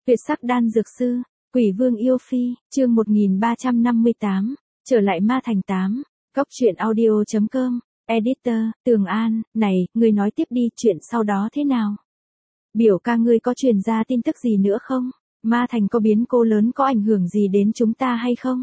Tuyệt sắc đan dược sư, Quỷ Vương yêu phi, chương 1358, trở lại Ma Thành 8, Góc truyện audio.com, editor, Tường An, này, ngươi nói tiếp đi, chuyện sau đó thế nào? Biểu ca ngươi có truyền ra tin tức gì nữa không? Ma Thành có biến cố lớn có ảnh hưởng gì đến chúng ta hay không?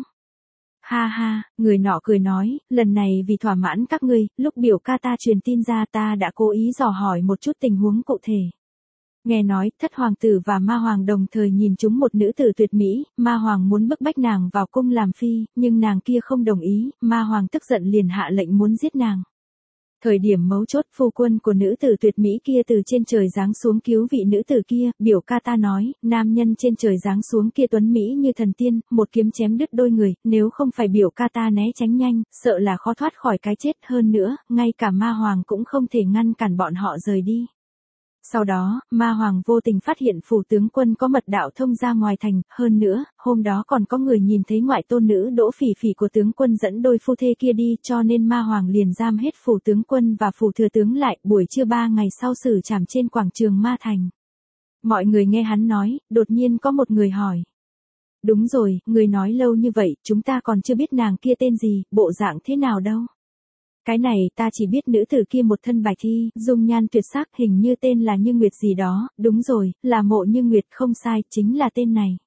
Ha ha, người nọ cười nói, lần này vì thỏa mãn các ngươi, lúc biểu ca ta truyền tin ra ta đã cố ý dò hỏi một chút tình huống cụ thể. Nghe nói, thất hoàng tử và ma hoàng đồng thời nhìn chúng một nữ tử tuyệt mỹ, ma hoàng muốn bức bách nàng vào cung làm phi, nhưng nàng kia không đồng ý, ma hoàng tức giận liền hạ lệnh muốn giết nàng. Thời điểm mấu chốt phu quân của nữ tử tuyệt mỹ kia từ trên trời giáng xuống cứu vị nữ tử kia, biểu ca ta nói, nam nhân trên trời giáng xuống kia tuấn mỹ như thần tiên, một kiếm chém đứt đôi người, nếu không phải biểu ca ta né tránh nhanh, sợ là khó thoát khỏi cái chết hơn nữa, ngay cả ma hoàng cũng không thể ngăn cản bọn họ rời đi. Sau đó, ma hoàng vô tình phát hiện phủ tướng quân có mật đạo thông ra ngoài thành, hơn nữa, hôm đó còn có người nhìn thấy ngoại tôn nữ Đỗ Phỉ Phỉ của tướng quân dẫn đôi phu thê kia đi, cho nên ma hoàng liền giam hết phủ tướng quân và phủ thừa tướng lại, buổi trưa 3 ngày sau xử trảm trên quảng trường Ma Thành. Mọi người nghe hắn nói, đột nhiên có một người hỏi. Đúng rồi, người nói lâu như vậy, chúng ta còn chưa biết nàng kia tên gì, bộ dạng thế nào đâu. Cái này ta chỉ biết nữ tử kia một thân bạch y, dung nhan tuyệt sắc, hình như tên là Như Nguyệt gì đó, đúng rồi, là Mộ Như Nguyệt, không sai, chính là tên này.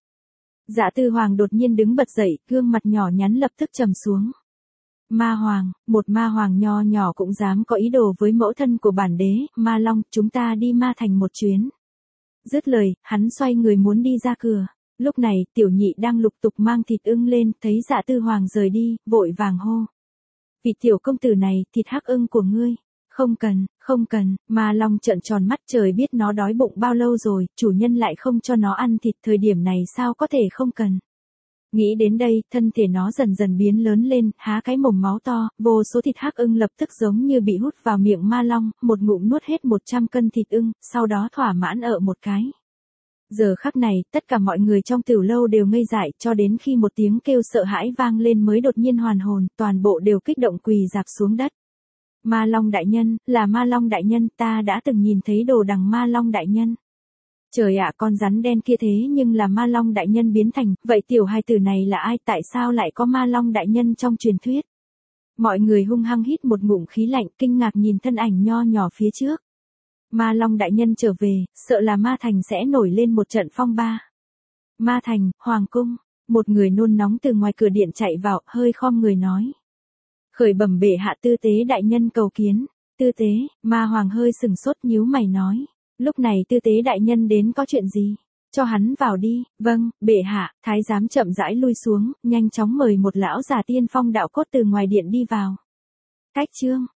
Dạ Tư Hoàng đột nhiên đứng bật dậy, gương mặt nhỏ nhắn lập tức trầm xuống. Ma Hoàng, một ma hoàng nho nhỏ cũng dám có ý đồ với mẫu thân của bản đế, Ma Long, chúng ta đi Ma Thành một chuyến. Dứt lời, hắn xoay người muốn đi ra cửa. Lúc này, Tiểu Nhị đang lục tục mang thịt ưng lên, thấy Dạ Tư Hoàng rời đi, vội vàng hô. Vị tiểu công tử này, thịt hắc ưng của ngươi. Không cần, Ma Long trợn tròn mắt, trời biết nó đói bụng bao lâu rồi, chủ nhân lại không cho nó ăn thịt, thời điểm này sao có thể không cần. Nghĩ đến đây, thân thể nó dần dần biến lớn lên, há cái mồm máu to, vô số thịt hắc ưng lập tức giống như bị hút vào miệng Ma Long, một ngụm nuốt hết 100 cân thịt ưng, sau đó thỏa mãn ở một cái. Giờ khắc này, tất cả mọi người trong tiểu lâu đều ngây dại, cho đến khi một tiếng kêu sợ hãi vang lên mới đột nhiên hoàn hồn, toàn bộ đều kích động quỳ rạp xuống đất. Ma Long đại nhân, là Ma Long đại nhân, ta đã từng nhìn thấy đồ đằng Ma Long đại nhân. Trời ạ, con rắn đen kia thế nhưng là Ma Long đại nhân biến thành, vậy tiểu hài tử này là ai, tại sao lại có Ma Long đại nhân trong truyền thuyết? Mọi người hung hăng hít một ngụm khí lạnh, kinh ngạc nhìn thân ảnh nho nhỏ phía trước. Ma Long đại nhân trở về, sợ là Ma Thành sẽ nổi lên một trận phong ba. Ma Thành, Hoàng cung, một người nôn nóng từ ngoài cửa điện chạy vào, hơi khom người nói. Khởi bẩm bệ hạ, tư tế đại nhân cầu kiến. Tư tế, Ma Hoàng hơi sừng sốt nhíu mày nói. Lúc này tư tế đại nhân đến có chuyện gì? Cho hắn vào đi. Vâng, bệ hạ. Thái giám chậm rãi lui xuống, nhanh chóng mời một lão già tiên phong đạo cốt từ ngoài điện đi vào. Cách chương